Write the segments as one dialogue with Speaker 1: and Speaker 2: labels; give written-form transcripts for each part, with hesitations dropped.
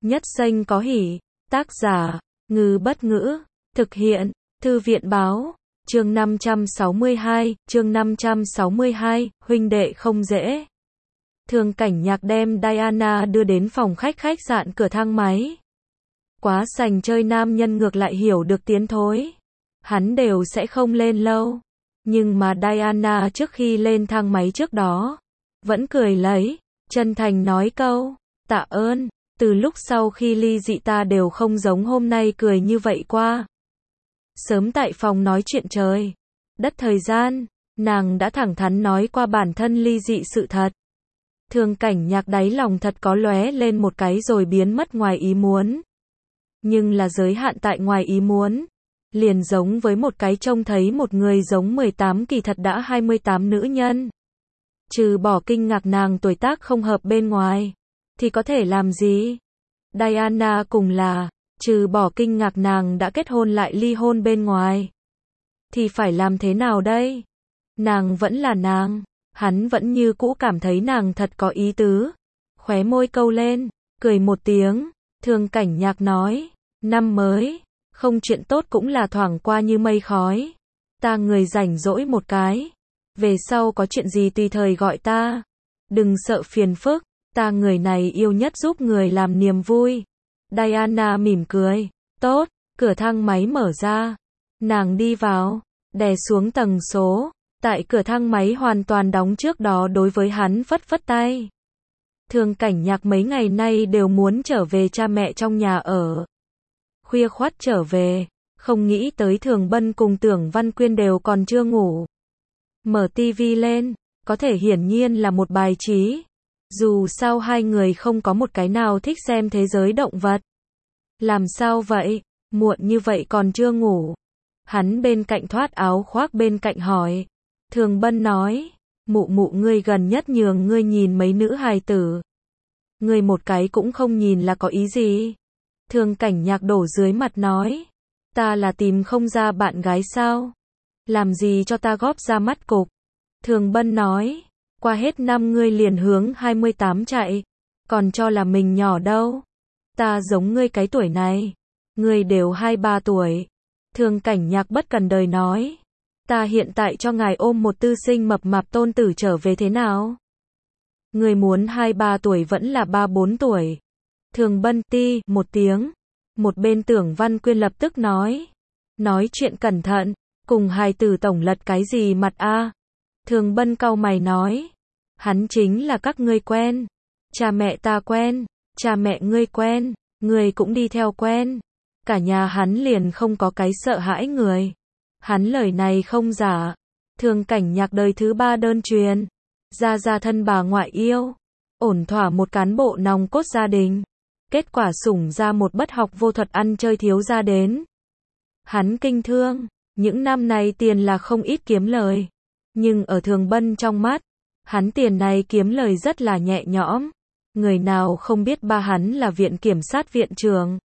Speaker 1: Nhất xanh có hỉ. Tác giả, Ngư Bất Ngữ. Thực hiện, Thư viện Báo. Chương 562, huynh đệ không dễ. Thường Cảnh Nhạc đem Diana đưa đến phòng khách sạn cửa thang máy. Quá sành chơi nam nhân ngược lại hiểu được tiến thối. Hắn đều sẽ không lên lâu. Nhưng mà Diana trước khi lên thang máy trước đó, vẫn cười lấy, chân thành nói câu, tạ ơn, từ lúc sau khi ly dị ta đều không giống hôm nay cười như vậy qua. Sớm tại phòng nói chuyện trời đất thời gian, nàng đã thẳng thắn nói qua bản thân ly dị sự thật. Thường Cảnh Nhạc đáy lòng thật có lóe lên một cái rồi biến mất ngoài ý muốn. Nhưng là giới hạn tại ngoài ý muốn. Liền giống với một cái trông thấy một người giống 18 kỳ thật đã 28 nữ nhân. Trừ bỏ kinh ngạc nàng tuổi tác không hợp bên ngoài, thì có thể làm gì? Diana cùng là, trừ bỏ kinh ngạc nàng đã kết hôn lại ly hôn bên ngoài. Thì phải làm thế nào đây? Nàng vẫn là nàng, hắn vẫn như cũ cảm thấy nàng thật có ý tứ. Khóe môi câu lên, cười một tiếng, Thường Cảnh Nhạc nói, năm mới, không chuyện tốt cũng là thoảng qua như mây khói. Ta người rảnh rỗi một cái. Về sau có chuyện gì tùy thời gọi ta. Đừng sợ phiền phức, ta người này yêu nhất giúp người làm niềm vui. Diana mỉm cười, tốt, cửa thang máy mở ra. Nàng đi vào, đè xuống tầng số. Tại cửa thang máy hoàn toàn đóng trước đó đối với hắn phất phất tay. Thường Cảnh Nhạc mấy ngày nay đều muốn trở về cha mẹ trong nhà ở. Khuya khoắt trở về, không nghĩ tới Thường Bân cùng Tưởng Văn Quyên đều còn chưa ngủ. Mở tivi lên, có thể hiển nhiên là một bài trí. Dù sao hai người không có một cái nào thích xem thế giới động vật. Làm sao vậy, muộn như vậy còn chưa ngủ. Hắn bên cạnh thoát áo khoác bên cạnh hỏi. Thường Bân nói, mụ mụ ngươi gần nhất nhường ngươi nhìn mấy nữ hài tử. Ngươi một cái cũng không nhìn là có ý gì? Thường Cảnh Nhạc đổ dưới mặt nói, ta là tìm không ra bạn gái sao? Làm gì cho ta góp ra mắt cục? Thường Bân nói, qua hết năm ngươi liền hướng 28 chạy, còn cho là mình nhỏ đâu. Ta giống ngươi cái tuổi này, ngươi đều 23 tuổi. Thường Cảnh Nhạc bất cần đời nói, ta hiện tại cho ngài ôm một tư sinh mập mạp tôn tử trở về thế nào? Ngươi muốn 23 tuổi vẫn là 34 tuổi. Thường Bân ti một tiếng. Một bên Tưởng Văn Quyên lập tức nói chuyện cẩn thận, cùng hài tử tổng lật cái gì mặt a? Thường Bân cau mày nói, hắn chính là các ngươi quen, cha mẹ ta quen, cha mẹ ngươi quen, ngươi cũng đi theo quen, cả nhà hắn liền không có cái sợ hãi người. Hắn lời này không giả. Thường Cảnh Nhạc đời thứ 3 đơn truyền, gia thân bà ngoại yêu, ổn thỏa một cán bộ nòng cốt gia đình. Kết quả sủng ra một bất học vô thuật ăn chơi thiếu gia đến. Hắn kinh thương, những năm này tiền là không ít kiếm lời. Nhưng ở Thường Bân trong mắt, hắn tiền này kiếm lời rất là nhẹ nhõm. Người nào không biết ba hắn là viện kiểm sát viện trưởng.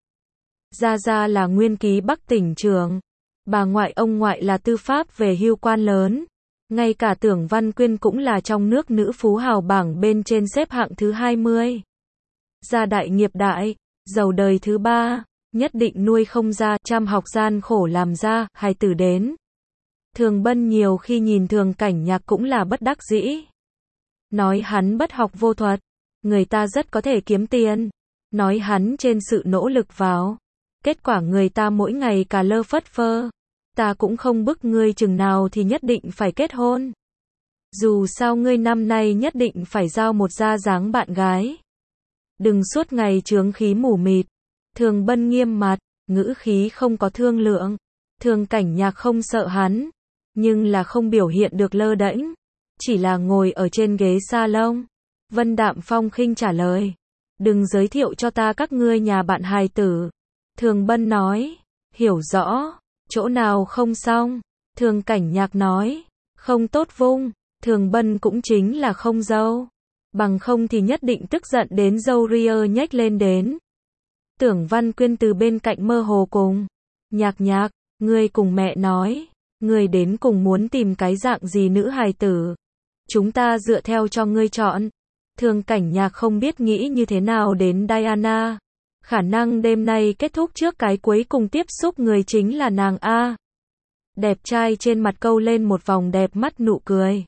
Speaker 1: Gia là nguyên ký Bắc tỉnh trưởng. Bà ngoại ông ngoại là tư pháp về hưu quan lớn. Ngay cả Tưởng Văn Quyên cũng là trong nước nữ phú hào bảng bên trên xếp hạng thứ 20. Gia đại nghiệp đại, giàu đời thứ 3, nhất định nuôi không ra, chăm học gian khổ làm ra, hài tử đến. Thường Bân nhiều khi nhìn Thường Cảnh Nhạc cũng là bất đắc dĩ. Nói hắn bất học vô thuật, người ta rất có thể kiếm tiền. Nói hắn trên sự nỗ lực vào. Kết quả người ta mỗi ngày cà lơ phất phơ. Ta cũng không bức ngươi chừng nào thì nhất định phải kết hôn. Dù sao ngươi năm nay nhất định phải giao một gia dáng bạn gái. Đừng suốt ngày chướng khí mù mịt. Thường Bân nghiêm mặt, ngữ khí không có thương lượng. Thường Cảnh Nhạc không sợ hắn, nhưng là không biểu hiện được lơ đễnh, chỉ là ngồi ở trên ghế salon. Vân đạm phong khinh trả lời, đừng giới thiệu cho ta các ngươi nhà bạn hài tử. Thường Bân nói, hiểu rõ, chỗ nào không xong? Thường Cảnh Nhạc nói, không tốt vung. Thường Bân cũng chính là không dâu. Bằng không thì nhất định tức giận đến râu ria nhếch lên đến. Tưởng Văn Quyên từ bên cạnh mơ hồ cùng. Nhạc, ngươi cùng mẹ nói, ngươi đến cùng muốn tìm cái dạng gì nữ hài tử. Chúng ta dựa theo cho ngươi chọn. Thường Cảnh Nhạc không biết nghĩ như thế nào đến Diana. Khả năng đêm nay kết thúc trước cái cuối cùng tiếp xúc người chính là nàng A. Đẹp trai trên mặt câu lên một vòng đẹp mắt nụ cười.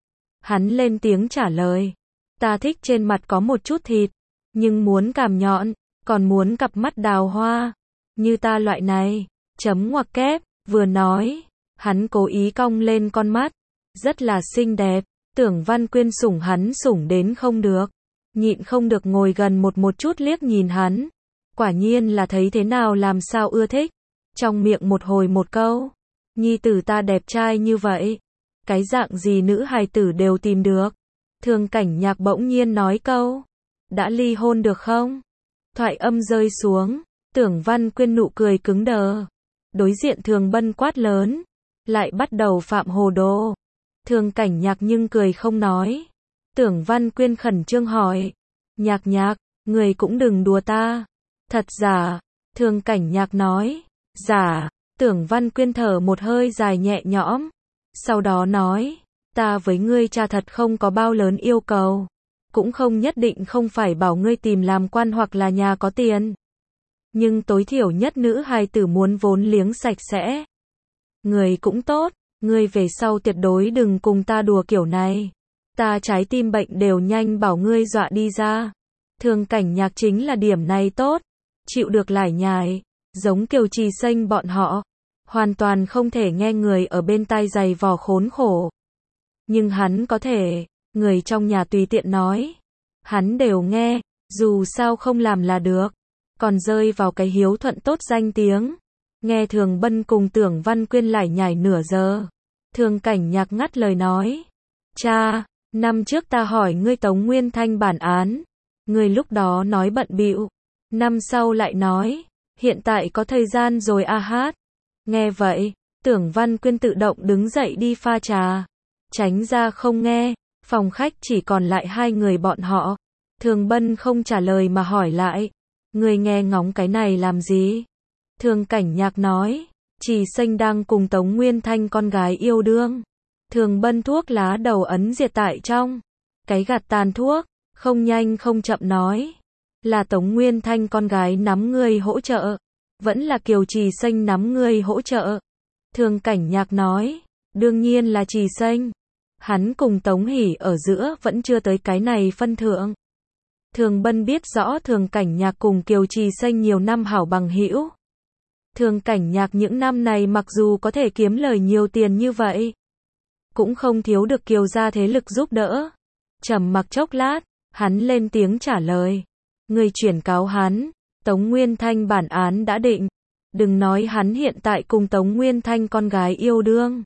Speaker 1: Hắn lên tiếng trả lời. Ta thích trên mặt có một chút thịt, nhưng muốn cằm nhọn, còn muốn cặp mắt đào hoa. Như ta loại này, chấm ngoặc kép, vừa nói, hắn cố ý cong lên con mắt. Rất là xinh đẹp, Tưởng Văn Quyên sủng hắn sủng đến không được. Nhịn không được ngồi gần một chút liếc nhìn hắn. Quả nhiên là thấy thế nào làm sao ưa thích. Trong miệng một hồi một câu. Nhi tử ta đẹp trai như vậy. Cái dạng gì nữ hài tử đều tìm được. Thường Cảnh Nhạc bỗng nhiên nói câu. Đã ly hôn được không? Thoại âm rơi xuống. Tưởng Văn Quyên nụ cười cứng đờ. Đối diện Thường Bân quát lớn. Lại bắt đầu phạm hồ đồ. Thường Cảnh Nhạc nhưng cười không nói. Tưởng Văn Quyên khẩn trương hỏi. Nhạc, người cũng đừng đùa ta. Thật giả? Thường Cảnh Nhạc nói. Giả. Tưởng Văn Quyên thở một hơi dài nhẹ nhõm. Sau đó nói. Ta với ngươi cha thật không có bao lớn yêu cầu. Cũng không nhất định không phải bảo ngươi tìm làm quan hoặc là nhà có tiền. Nhưng tối thiểu nhất nữ hài tử muốn vốn liếng sạch sẽ. Người cũng tốt. Ngươi về sau tuyệt đối đừng cùng ta đùa kiểu này. Ta trái tim bệnh đều nhanh bảo ngươi dọa đi ra. Thường Cảnh Nhạc chính là điểm này tốt. Chịu được lải nhải. Giống Kiều Trì Xanh bọn họ. Hoàn toàn không thể nghe người ở bên tai giày vò khốn khổ. Nhưng hắn có thể. Người trong nhà tùy tiện nói. Hắn đều nghe. Dù sao không làm là được. Còn rơi vào cái hiếu thuận tốt danh tiếng. Nghe Thường Bân cùng Tưởng Văn Quyên lải nhải nửa giờ. Thường Cảnh Nhạc ngắt lời nói. Cha, năm trước ta hỏi ngươi Tống Nguyên Thanh bản án. Ngươi lúc đó nói bận bịu. Năm sau lại nói. Hiện tại có thời gian rồi a hát. Nghe vậy, Tưởng Văn Quyên tự động đứng dậy đi pha trà. Tránh ra không nghe. Phòng khách chỉ còn lại hai người bọn họ. Thường Bân không trả lời mà hỏi lại. Ngươi nghe ngóng cái này làm gì? Thường Cảnh Nhạc nói. Trì Xanh đang cùng Tống Nguyên Thanh con gái yêu đương. Thường Bân thuốc lá đầu ấn diệt tại trong. Cái gạt tàn thuốc, không nhanh không chậm nói. Là Tống Nguyên Thanh con gái nắm ngươi hỗ trợ. Vẫn là Kiều Trì Xanh nắm ngươi hỗ trợ. Thường Cảnh Nhạc nói. Đương nhiên là Trì Xanh. Hắn cùng Tống Hỷ ở giữa vẫn chưa tới cái này phân thượng. Thường Bân biết rõ Thường Cảnh Nhạc cùng Kiều Trì Xanh nhiều năm hảo bằng hữu. Thường Cảnh Nhạc những năm này mặc dù có thể kiếm lời nhiều tiền như vậy, cũng không thiếu được Kiều gia thế lực giúp đỡ. Trầm mặc chốc lát, hắn lên tiếng trả lời. Người chuyển cáo hắn, Tống Nguyên Thanh bản án đã định. Đừng nói hắn hiện tại cùng Tống Nguyên Thanh con gái yêu đương.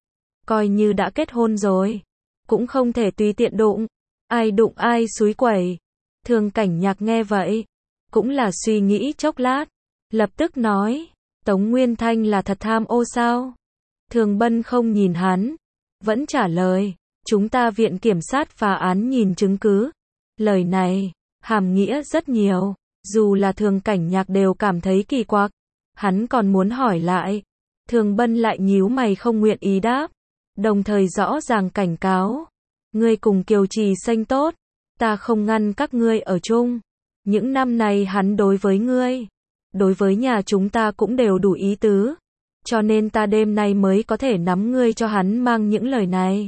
Speaker 1: Coi như đã kết hôn rồi, cũng không thể tùy tiện đụng. Ai đụng ai xúi quẩy. Thường Cảnh Nhạc nghe vậy, cũng là suy nghĩ chốc lát, lập tức nói. Tống Nguyên Thanh là thật tham ô sao? Thường Bân không nhìn hắn, vẫn trả lời. Chúng ta viện kiểm sát phá án nhìn chứng cứ. Lời này, hàm nghĩa rất nhiều. Dù là Thường Cảnh Nhạc đều cảm thấy kỳ quặc. Hắn còn muốn hỏi lại. Thường Bân lại nhíu mày không nguyện ý đáp. Đồng thời rõ ràng cảnh cáo. Ngươi cùng Kiều Trì Xanh tốt. Ta không ngăn các ngươi ở chung. Những năm này hắn đối với ngươi, đối với nhà chúng ta cũng đều đủ ý tứ. Cho nên ta đêm nay mới có thể nắm ngươi cho hắn mang những lời này.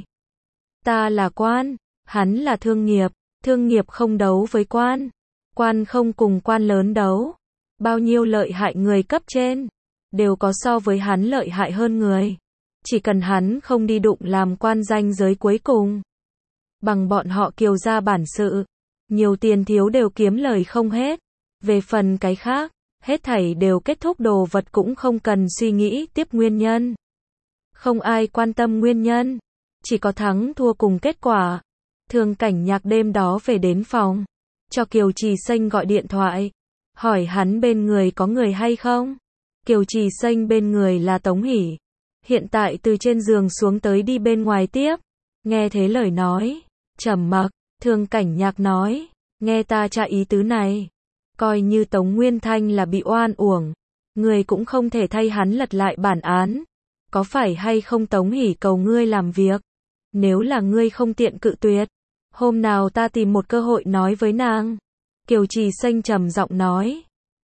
Speaker 1: Ta là quan, hắn là thương nghiệp không đấu với quan. Quan không cùng quan lớn đấu. Bao nhiêu lợi hại người cấp trên, đều có so với hắn lợi hại hơn người. Chỉ cần hắn không đi đụng làm quan danh giới cuối cùng. Bằng bọn họ Kiều gia bản sự, nhiều tiền thiếu đều kiếm lời không hết. Về phần cái khác, hết thảy đều kết thúc đồ vật cũng không cần suy nghĩ tiếp nguyên nhân. Không ai quan tâm nguyên nhân, chỉ có thắng thua cùng kết quả. Thường Cảnh Nhạc đêm đó về đến phòng, cho Kiều Trì Xanh gọi điện thoại, hỏi hắn bên người có người hay không. Kiều Trì Xanh bên người là Tống Hỷ, hiện tại từ trên giường xuống tới đi bên ngoài tiếp. Nghe thế lời nói, trầm mặc. Thường Cảnh Nhạc nói, nghe ta tra ý tứ này, coi như Tống Nguyên Thanh là bị oan uổng, người cũng không thể thay hắn lật lại bản án. Có phải hay không Tống Hỷ cầu ngươi làm việc? Nếu là ngươi không tiện cự tuyệt, hôm nào ta tìm một cơ hội nói với nàng. Kiều Trì Xanh trầm giọng nói,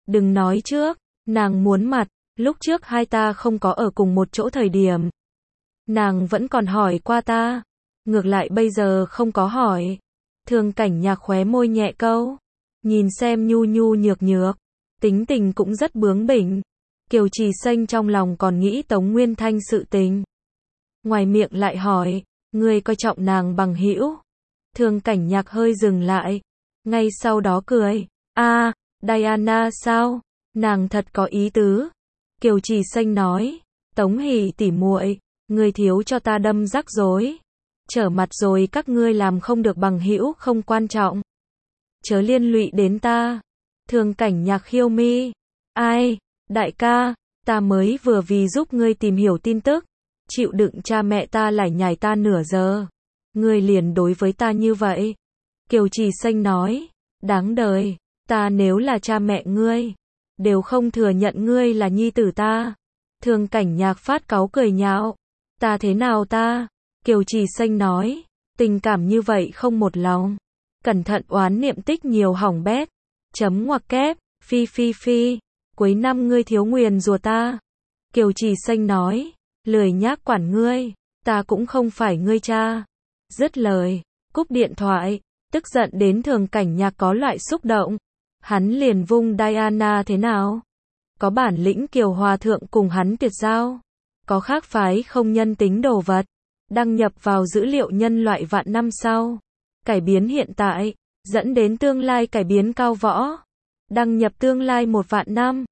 Speaker 1: Đừng nói trước, nàng muốn mặt, lúc trước hai ta không có ở cùng một chỗ thời điểm. Nàng vẫn còn hỏi qua ta, ngược lại bây giờ không có hỏi. Thường Cảnh Nhạc khóe môi nhẹ câu, nhìn xem nhu nhu nhược nhược, tính tình cũng rất bướng bỉnh. Kiều Trì Xanh trong lòng còn nghĩ Tống Nguyên Thanh sự tình. Ngoài miệng lại hỏi, ngươi coi trọng nàng bằng hữu? Thường Cảnh Nhạc hơi dừng lại, ngay sau đó cười, Diana sao? Nàng thật có ý tứ. Kiều Trì Xanh nói, Tống Hỷ tỉ muội, ngươi thiếu cho ta đâm rắc rối. Trở mặt rồi các ngươi làm không được bằng hữu không quan trọng. Chớ liên lụy đến ta. Thường Cảnh Nhạc khiêu mi. Ai, đại ca, ta mới vừa vì giúp ngươi tìm hiểu tin tức, chịu đựng cha mẹ ta lải nhải ta nửa giờ. Ngươi liền đối với ta như vậy. Kiều Trì Xanh nói, đáng đời, ta nếu là cha mẹ ngươi, đều không thừa nhận ngươi là nhi tử ta. Thường Cảnh Nhạc phát cáu cười nhạo, ta thế nào ta? Kiều Trì Xanh nói, tình cảm như vậy không một lòng. Cẩn thận oán niệm tích nhiều hỏng bét. Chấm ngoặc kép, phi phi phi, cuối năm ngươi thiếu nguyền rủa ta. Kiều Trì Xanh nói, lười nhác quản ngươi, ta cũng không phải ngươi cha. Dứt lời, cúp điện thoại, tức giận đến Thường Cảnh Nhạc có loại xúc động. Hắn liền vung Diana thế nào? Có bản lĩnh Kiều Hòa Thượng cùng hắn tuyệt giao. Có khác phái không nhân tính đồ vật. Đăng nhập vào dữ liệu nhân loại vạn năm sau. Cải biến hiện tại, dẫn đến tương lai cải biến cao võ. Đăng nhập tương lai 1 vạn năm.